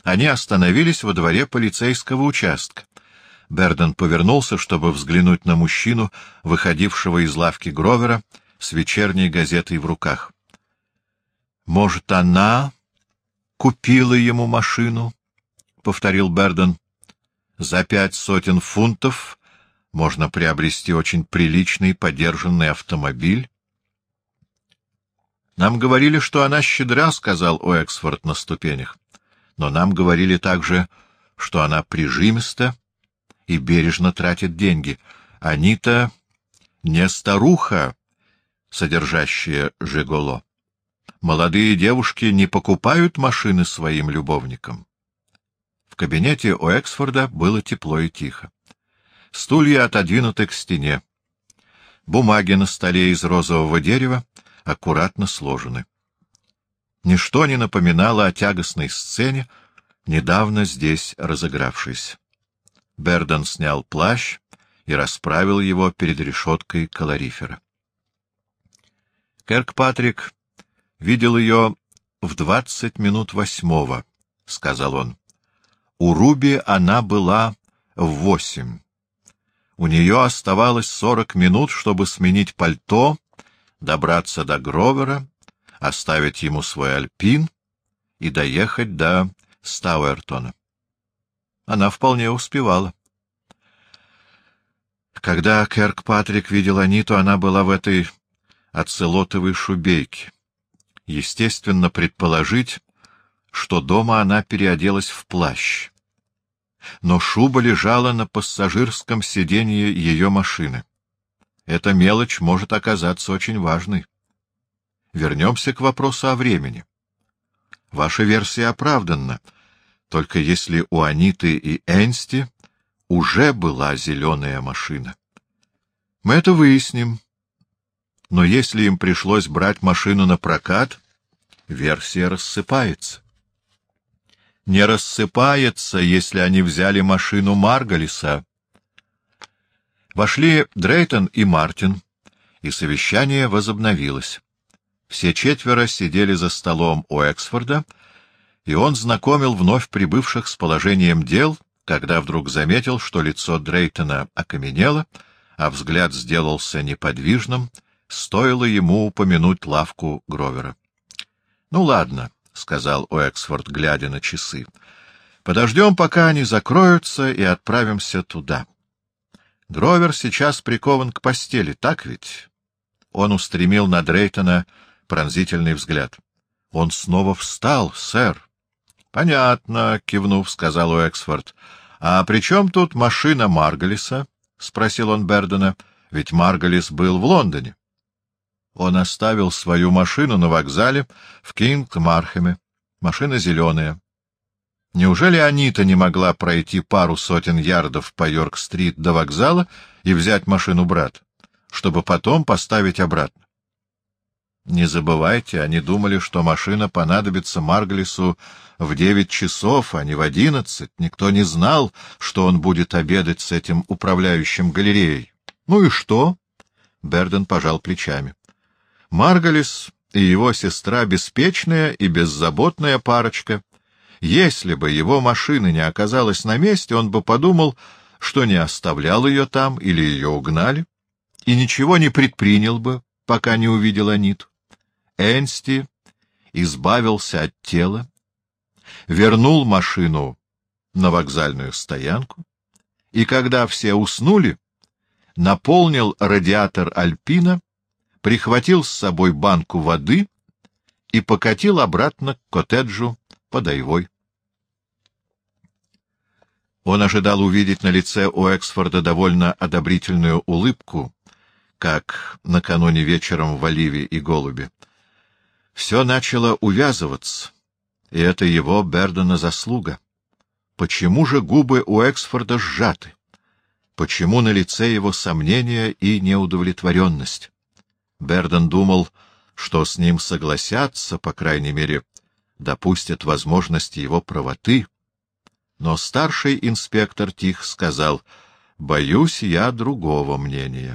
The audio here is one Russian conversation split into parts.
Они остановились во дворе полицейского участка. Берден повернулся, чтобы взглянуть на мужчину, выходившего из лавки Гровера с вечерней газетой в руках. «Может, она купила ему машину?» — повторил Берден. «За 500 фунтов можно приобрести очень приличный подержанный автомобиль». «Нам говорили, что она щедра», — сказал Уэксфорд на ступенях. «Но нам говорили также, что она прижимиста и бережно тратит деньги. Они-то не старуха, содержащая жиголо. Молодые девушки не покупают машины своим любовникам». В кабинете Уэксфорда было тепло и тихо. Стулья отодвинуты к стене. Бумаги на столе из розового дерева аккуратно сложены. Ничто не напоминало о тягостной сцене, недавно здесь разыгравшейся. Берден снял плащ и расправил его перед решеткой калорифера. Киркпатрик видел ее в 8:20, — сказал он. У Руби она была в 8. У нее оставалось 40 минут, чтобы сменить пальто, добраться до Гровера, оставить ему свой альпин и доехать до Стауэртона. Она вполне успевала. Когда Киркпатрик видел Аниту, она была в этой оцелотовой шубейке. Естественно предположить, что дома она переоделась в плащ. Но шуба лежала на пассажирском сиденье ее машины. Эта мелочь может оказаться очень важной. Вернемся к вопросу о времени. Ваша версия оправданна, только если у Аниты и Энсти уже была зеленая машина. Мы это выясним. Но если им пришлось брать машину на прокат, версия рассыпается. Не рассыпается, если они взяли машину Марголиса. Вошли Дрейтон и Мартин, и совещание возобновилось. Все четверо сидели за столом у Эксфорда, и он знакомил вновь прибывших с положением дел, когда вдруг заметил, что лицо Дрейтона окаменело, а взгляд сделался неподвижным, стоило ему упомянуть лавку Гровера. — Ну, ладно, — сказал Уэксфорд, глядя на часы. — Подождем, пока они закроются, и отправимся туда. Гровер сейчас прикован к постели, так ведь? Он устремил на Дрейтона пронзительный взгляд. — Он снова встал, сэр. — Понятно, — кивнув, сказал Уэксфорд. — А при чем тут машина Марголиса? — спросил он Бердена. — Ведь Марголис был в Лондоне. Он оставил свою машину на вокзале в Кинг-Мархэме. Машина зеленая. Неужели Анита не могла пройти пару сотен ярдов по Йорк-стрит до вокзала и взять машину брата, чтобы потом поставить обратно? Не забывайте, они думали, что машина понадобится Марголису в 9 часов, а не в 11. Никто не знал, что он будет обедать с этим управляющим галереей. Ну и что? Берден пожал плечами. Марголис и его сестра беспечная и беззаботная парочка. Если бы его машины не оказалась на месте, он бы подумал, что не оставлял ее там или ее угнали, и ничего не предпринял бы, пока не увидел Аниту. Энсти избавился от тела, вернул машину на вокзальную стоянку, и когда все уснули, наполнил радиатор Альпина, прихватил с собой банку воды и покатил обратно к коттеджу под Айвой. Он ожидал увидеть на лице Уэксфорда довольно одобрительную улыбку, как накануне вечером в «Оливе и голубе». Все начало увязываться, и это его, Бердена, заслуга. Почему же губы Уэксфорда сжаты? Почему на лице его сомнения и неудовлетворенность? Берден думал, что с ним согласятся, по крайней мере, допустят возможности его правоты. Но старший инспектор тихо сказал: «Боюсь, я другого мнения».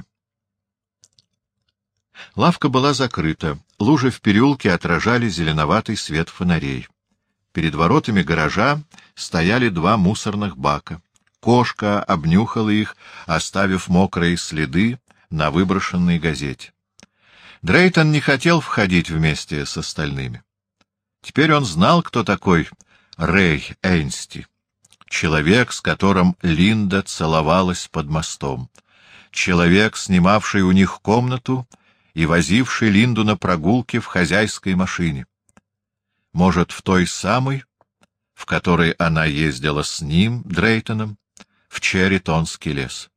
Лавка была закрыта, лужи в переулке отражали зеленоватый свет фонарей. Перед воротами гаража стояли два мусорных бака. Кошка обнюхала их, оставив мокрые следы на выброшенной газете. Дрейтон не хотел входить вместе с остальными. Теперь он знал, кто такой Рэй Эйнсти. Человек, с которым Линда целовалась под мостом. Человек, снимавший у них комнату и возивший Линду на прогулки в хозяйской машине. Может, в той самой, в которой она ездила с ним, Дрейтоном, в Черритонский лес.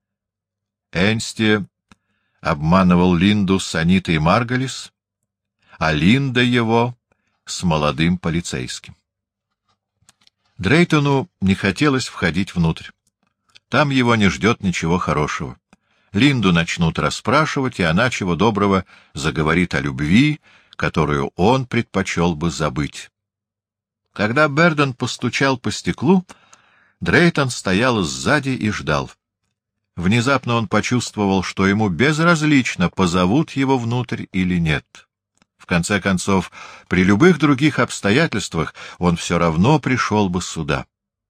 Эйнсти обманывал Линду с Анитой Марголис, а Линда его с молодым полицейским. Дрейтону не хотелось входить внутрь. Там его не ждет ничего хорошего. Линду начнут расспрашивать, и она, чего доброго, заговорит о любви, которую он предпочел бы забыть. Когда Берден постучал по стеклу, Дрейтон стоял сзади и ждал. Внезапно он почувствовал, что ему безразлично, позовут его внутрь или нет. В конце концов, при любых других обстоятельствах он все равно пришел бы сюда.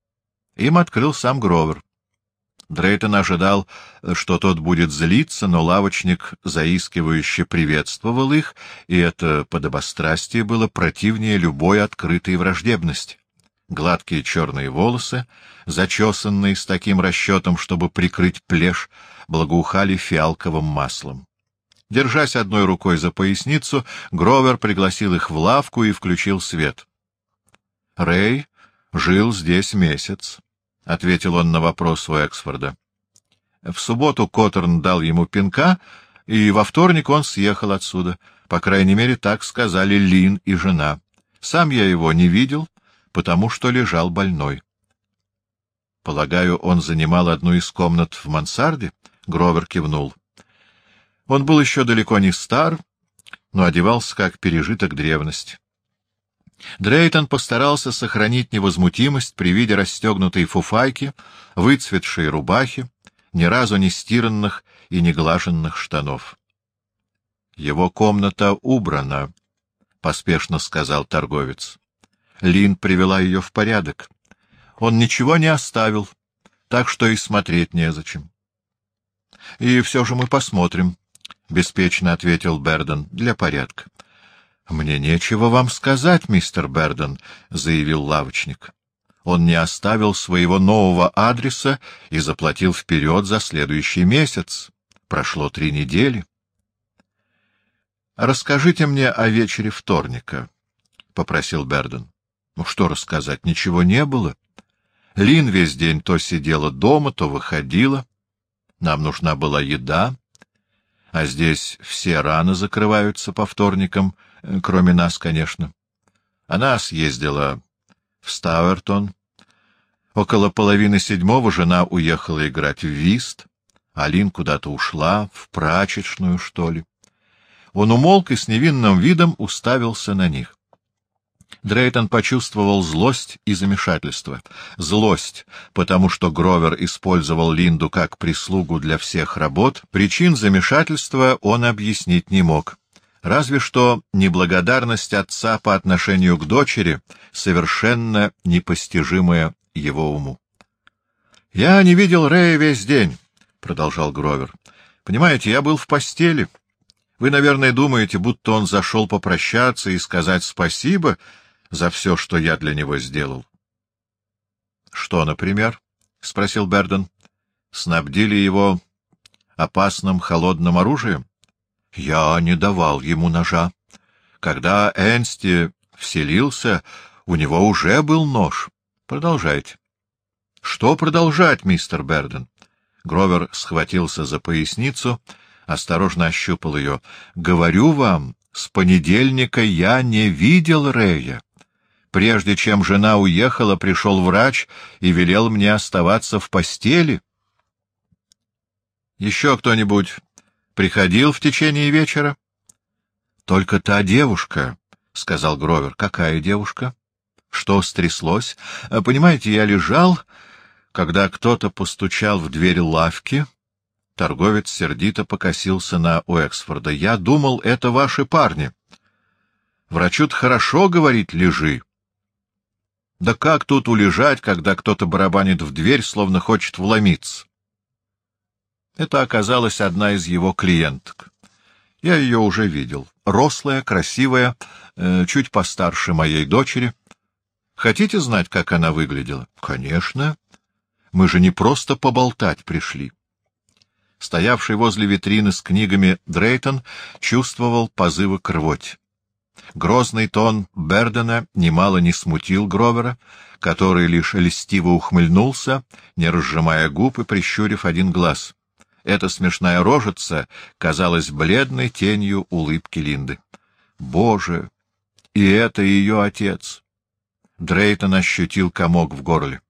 Им открыл сам Гровер. Дрейтон ожидал, что тот будет злиться, но лавочник заискивающе приветствовал их, и это подобострастие было противнее любой открытой враждебности. Гладкие черные волосы, зачесанные с таким расчетом, чтобы прикрыть плешь, благоухали фиалковым маслом. Держась одной рукой за поясницу, Гровер пригласил их в лавку и включил свет. «Рэй жил здесь месяц», — ответил он на вопрос у Эксфорда. В субботу Коттерн дал ему пинка, и во вторник он съехал отсюда. По крайней мере, так сказали Лин и жена. Сам я его не видел, потому что лежал больной. Полагаю, он занимал одну из комнат в мансарде? Гровер кивнул. Он был еще далеко не стар, но одевался как пережиток древности. Дрейтон постарался сохранить невозмутимость при виде расстегнутой фуфайки, выцветшей рубахи, ни разу не стиранных и не глаженных штанов. — Его комната убрана, — поспешно сказал торговец. Лин привела ее в порядок. Он ничего не оставил, так что и смотреть незачем. — И все же мы посмотрим, — беспечно ответил Берден, — для порядка. — Мне нечего вам сказать, мистер Берден, — заявил лавочник. Он не оставил своего нового адреса и заплатил вперед за следующий месяц. Прошло 3 недели. — Расскажите мне о вечере вторника, — попросил Берден. — Ну, что рассказать? Ничего не было. Лин весь день то сидела дома, то выходила. Нам нужна была еда. А здесь все рано закрываются по вторникам, кроме нас, конечно. Она съездила в Стауэртон. Около 6:30 жена уехала играть в вист, а Лин куда-то ушла, в прачечную, что ли. Он умолк и с невинным видом уставился на них. Дрейтон почувствовал злость и замешательство. Злость, потому что Гровер использовал Линду как прислугу для всех работ. Причин замешательства он объяснить не мог. Разве что неблагодарность отца по отношению к дочери, совершенно непостижимая его уму. — Я не видел Рэя весь день, — продолжал Гровер. — Понимаете, я был в постели. Вы, наверное, думаете, будто он зашел попрощаться и сказать спасибо за все, что я для него сделал. — Что, например? — спросил Берден. — Снабдили его опасным холодным оружием? — Я не давал ему ножа. Когда Эйнсти вселился, у него уже был нож. Продолжайте. — Что продолжать, мистер Берден? Гровер схватился за поясницу, осторожно ощупал ее. — Говорю вам, с понедельника я не видел Рэя. Прежде чем жена уехала, пришел врач и велел мне оставаться в постели. — Еще кто-нибудь приходил в течение вечера? — Только та девушка, — сказал Гровер. — Какая девушка? Что стряслось? Понимаете, я лежал, когда кто-то постучал в дверь лавки. Торговец сердито покосился на Уэксфорда. — Я думал, это ваши парни. Врачу-то хорошо говорить «лежи». Да как тут улежать, когда кто-то барабанит в дверь, словно хочет вломиться? Это оказалась одна из его клиенток. Я ее уже видел. Рослая, красивая, чуть постарше моей дочери. Хотите знать, как она выглядела? Конечно. Мы же не просто поболтать пришли. Стоявший возле витрины с книгами Дрейтон чувствовал позывы к рвоте. Грозный тон Бердена немало не смутил Гровера, который лишь льстиво ухмыльнулся, не разжимая губ и прищурив один глаз. Эта смешная рожица казалась бледной тенью улыбки Линды. Боже! И это ее отец! Дрейтон ощутил комок в горле.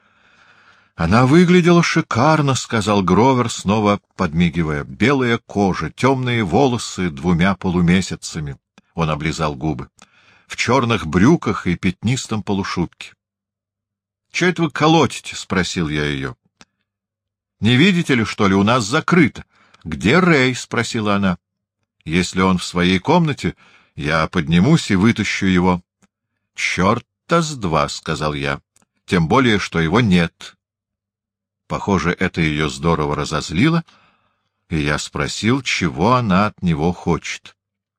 «Она выглядела шикарно», — сказал Гровер, снова подмигивая. «Белая кожа, темные волосы 2 полумесяцами». Он облизал губы. «В черных брюках и пятнистом полушубке». — Че это вы колотите? — спросил я ее. — Не видите ли, что ли, у нас закрыто? — Где Рэй? — спросила она. — Если он в своей комнате, я поднимусь и вытащу его. — Черт-то с два, — сказал я. — Тем более, что его нет. Похоже, это ее здорово разозлило, и я спросил, чего она от него хочет.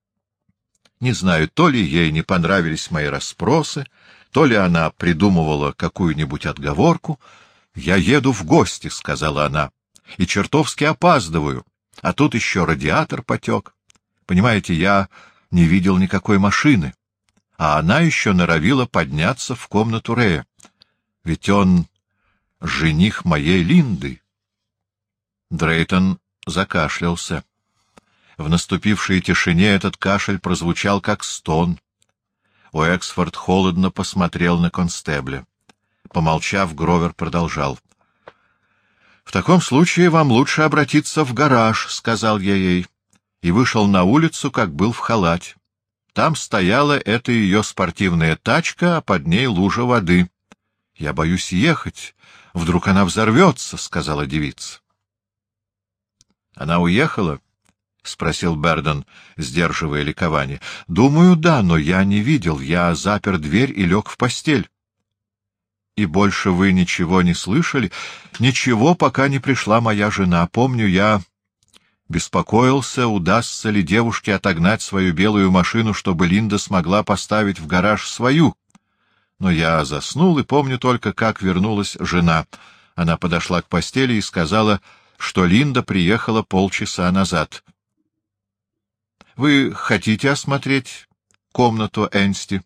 Не знаю, то ли ей не понравились мои расспросы, то ли она придумывала какую-нибудь отговорку. — Я еду в гости, — сказала она, — и чертовски опаздываю, а тут еще радиатор потек. Понимаете, я не видел никакой машины, а она еще норовила подняться в комнату Рэя. Ведь он жених моей Линды. Дрейтон закашлялся. В наступившей тишине этот кашель прозвучал как стон. Уэксфорд холодно посмотрел на констебля. Помолчав, Гровер продолжал. — В таком случае вам лучше обратиться в гараж, — сказал я ей, и вышел на улицу, как был в халате. Там стояла эта ее спортивная тачка, а под ней лужа воды. — Я боюсь ехать. Вдруг она взорвется, — сказала девица. — Она уехала? — спросил Берден, сдерживая ликование. — Думаю, да, но я не видел. Я запер дверь и лег в постель. — И больше вы ничего не слышали? — Ничего, пока не пришла моя жена. Помню, я беспокоился, удастся ли девушке отогнать свою белую машину, чтобы Линда смогла поставить в гараж свою. Но я заснул и помню только, как вернулась жена. Она подошла к постели и сказала, что Линда приехала полчаса назад. — Вы хотите осмотреть комнату Энсти?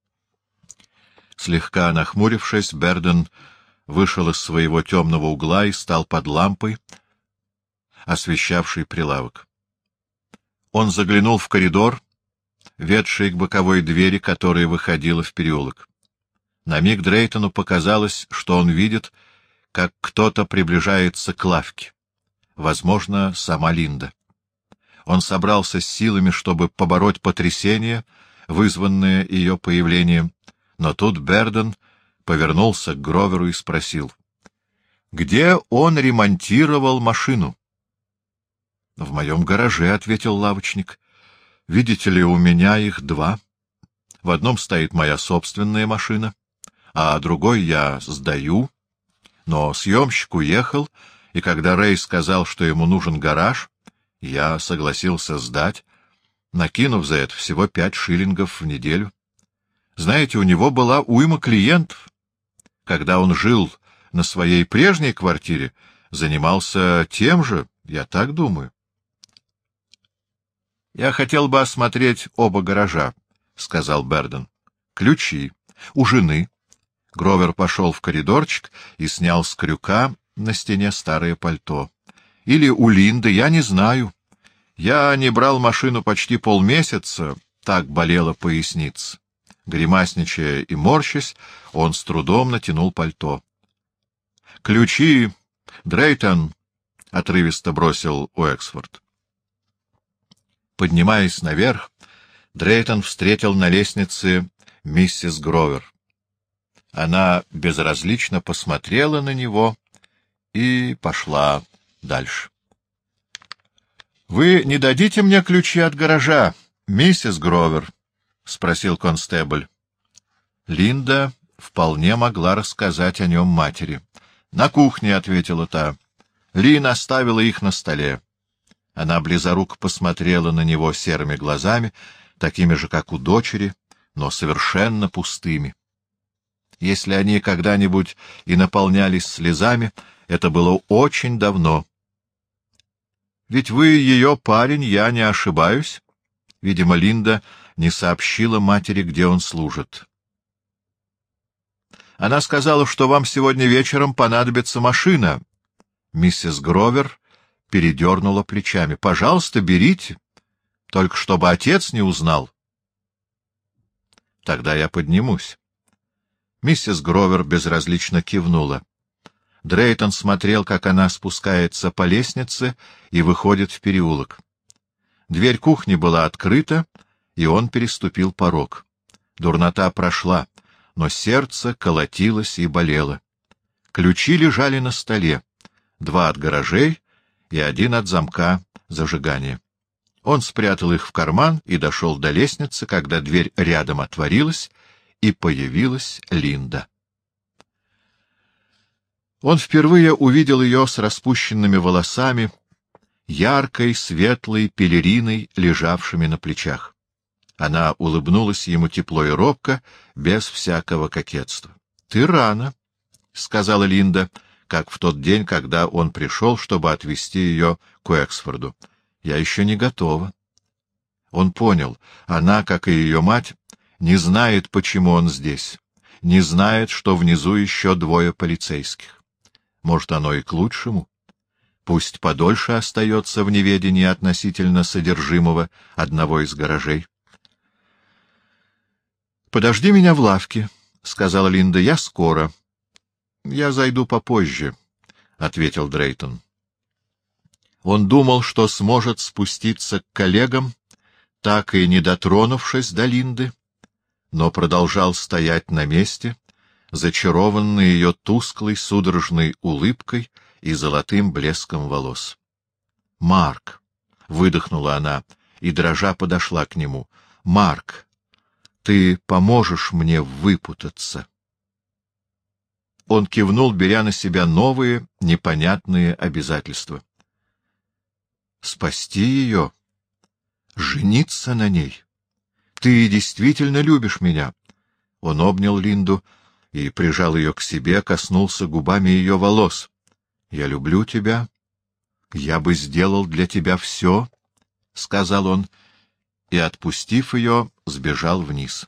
Слегка нахмурившись, Берден вышел из своего темного угла и стал под лампой, освещавшей прилавок. Он заглянул в коридор, ведший к боковой двери, которая выходила в переулок. На миг Дрейтону показалось, что он видит, как кто-то приближается к лавке. Возможно, сама Линда. Он собрался с силами, чтобы побороть потрясение, вызванное ее появлением, но тут Берден повернулся к Гроверу и спросил, где он ремонтировал машину. — В моем гараже, — ответил лавочник. — Видите ли, у меня их 2. В одном стоит моя собственная машина, а другой я сдаю. Но съемщик уехал, и когда Рэй сказал, что ему нужен гараж, я согласился сдать, накинув за это всего 5 шиллингов в неделю. Знаете, у него была уйма клиентов. Когда он жил на своей прежней квартире, занимался тем же, я так думаю. — Я хотел бы осмотреть оба гаража, — сказал Берден. — Ключи. У жены. Гровер пошел в коридорчик и снял с крюка на стене старое пальто. — Или у Линды, я не знаю. Я не брал машину почти полмесяца, так болела поясница. Гримасничая и морщась, он с трудом натянул пальто. — Ключи, Дрейтон! — отрывисто бросил Уэксфорд. Поднимаясь наверх, Дрейтон встретил на лестнице миссис Гровер. Она безразлично посмотрела на него и пошла дальше. — Вы не дадите мне ключи от гаража, миссис Гровер? — спросил констебль. Линда вполне могла рассказать о нем матери. — На кухне, — ответила та. Лин оставила их на столе. Она близоруко посмотрела на него серыми глазами, такими же, как у дочери, но совершенно пустыми. Если они когда-нибудь и наполнялись слезами, это было очень давно. — Ведь вы ее парень, я не ошибаюсь? Видимо, Линда не сообщила матери, где он служит. — Она сказала, что вам сегодня вечером понадобится машина. Миссис Гровер передернула плечами. — Пожалуйста, берите, только чтобы отец не узнал. — Тогда я поднимусь. Миссис Гровер безразлично кивнула. Дрейтон смотрел, как она спускается по лестнице и выходит в переулок. Дверь кухни была открыта, и он переступил порог. Дурнота прошла, но сердце колотилось и болело. Ключи лежали на столе, 2 от гаражей и 1 от замка зажигания. Он спрятал их в карман и дошел до лестницы, когда дверь рядом отворилась, и появилась Линда. Он впервые увидел ее с распущенными волосами, яркой светлой пелериной, лежавшими на плечах. Она улыбнулась ему тепло и робко, без всякого кокетства. — Ты рано, — сказала Линда, как в тот день, когда он пришел, чтобы отвезти ее к Уэксфорду. — Я еще не готова. Он понял, она, как и ее мать, не знает, почему он здесь, не знает, что внизу еще 2 полицейских. Может, оно и к лучшему. Пусть подольше остается в неведении относительно содержимого одного из гаражей. — Подожди меня в лавке, — сказала Линда, — я скоро. — Я зайду попозже, — ответил Дрейтон. Он думал, что сможет спуститься к коллегам, так и не дотронувшись до Линды, но продолжал стоять на месте, зачарованный ее тусклой судорожной улыбкой и золотым блеском волос. — Марк! — выдохнула она и, дрожа, подошла к нему. — Марк, ты поможешь мне выпутаться? Он кивнул, беря на себя новые, непонятные обязательства. — Спасти ее? Жениться на ней? Ты действительно любишь меня? Он обнял Линду и прижал ее к себе, коснулся губами ее волос. — Я люблю тебя. Я бы сделал для тебя все, — сказал он, и, отпустив ее, сбежал вниз.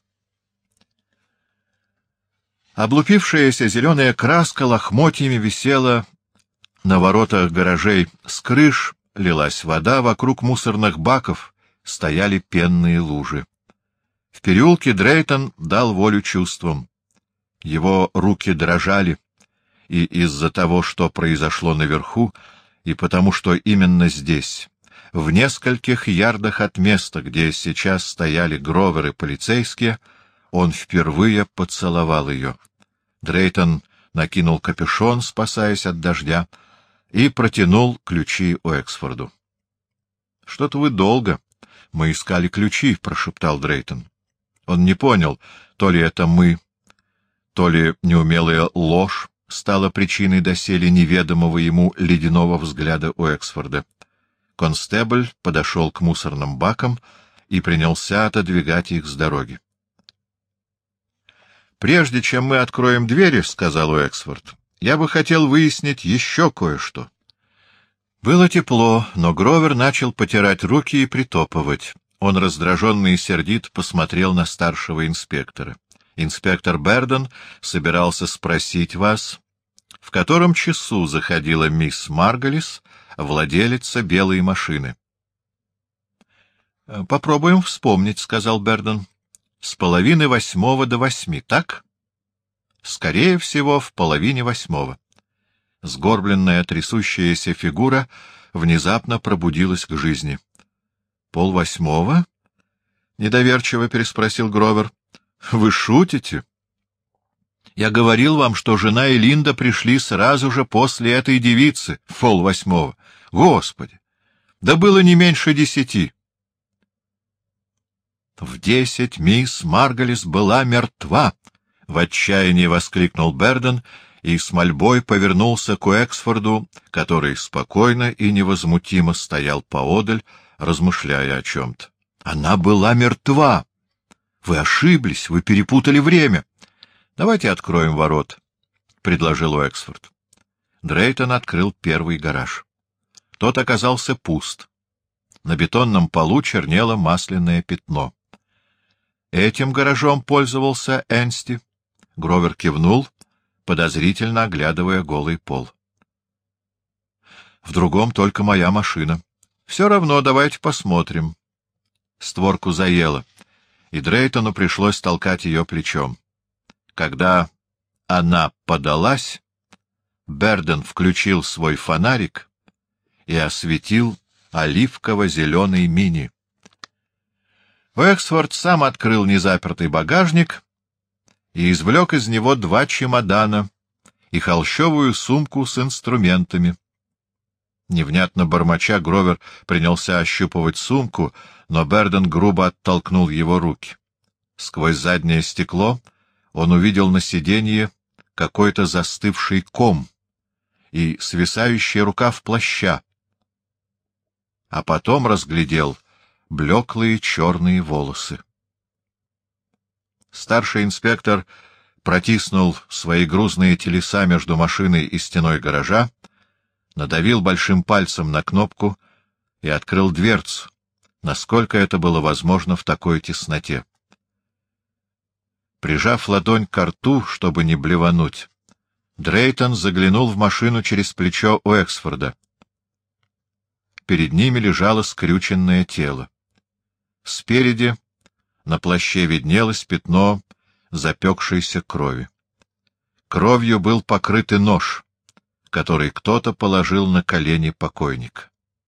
Облупившаяся зеленая краска лохмотьями висела на воротах гаражей, с крыш лилась вода, вокруг мусорных баков стояли пенные лужи. В переулке Дрейтон дал волю чувствам. Его руки дрожали, и из-за того, что произошло наверху, и потому, что именно здесь, в нескольких ярдах от места, где сейчас стояли Гровер и полицейские, он впервые поцеловал ее. Дрейтон накинул капюшон, спасаясь от дождя, и протянул ключи Уэксфорду. — Что-то вы долго. Мы искали ключи, — прошептал Дрейтон. Он не понял, то ли это мы, то ли неумелая ложь стала причиной доселе неведомого ему ледяного взгляда Уэксфорда. Констебль подошел к мусорным бакам и принялся отодвигать их с дороги. — Прежде чем мы откроем двери, — сказал Уэксфорд, — я бы хотел выяснить еще кое-что. Было тепло, но Гровер начал потирать руки и притопывать. Он раздраженно и сердит посмотрел на старшего инспектора. — Инспектор Берден собирался спросить вас, в котором часу заходила мисс Марголис, владелица белой машины. — Попробуем вспомнить, — сказал Берден. — С 7:30 до 8, так? — Скорее всего, в 7:30. Сгорбленная, трясущаяся фигура внезапно пробудилась к жизни. — 7:30? — недоверчиво переспросил Гровер. — Вы шутите? Я говорил вам, что жена и Линда пришли сразу же после этой девицы в 7:30. Господи! Да было не меньше 10. В 10 мисс Марголис была мертва, — — в отчаянии воскликнул Берден и с мольбой повернулся к Уэксфорду, который спокойно и невозмутимо стоял поодаль, размышляя о чем-то. — Она была мертва! Вы ошиблись, вы перепутали время. — Давайте откроем ворот, — предложил Уэксфорд. Дрейтон открыл первый гараж. Тот оказался пуст. На бетонном полу чернело масляное пятно. Этим гаражом пользовался Энсти. Гровер кивнул, подозрительно оглядывая голый пол. В другом только моя машина. Все равно давайте посмотрим. Створку заело, и Дрейтону пришлось толкать ее плечом. Когда она подалась, Берден включил свой фонарик и осветил оливково-зеленый мини. Уэксфорд сам открыл незапертый багажник и извлек из него 2 чемодана и холщовую сумку с инструментами. Невнятно бормоча, Гровер принялся ощупывать сумку, но Берден грубо оттолкнул его руки. Сквозь заднее стекло он увидел на сиденье какой-то застывший ком и свисающий рукав плаща, а потом разглядел блеклые черные волосы. Старший инспектор протиснул свои грузные телеса между машиной и стеной гаража, надавил большим пальцем на кнопку и открыл дверцу, насколько это было возможно в такой тесноте. Прижав ладонь ко рту, чтобы не блевануть, Дрейтон заглянул в машину через плечо Уэксфорда. Перед ними лежало скрюченное тело. Спереди на плаще виднелось пятно запекшейся крови. Кровью был покрыт и нож, который кто-то положил на колени покойника.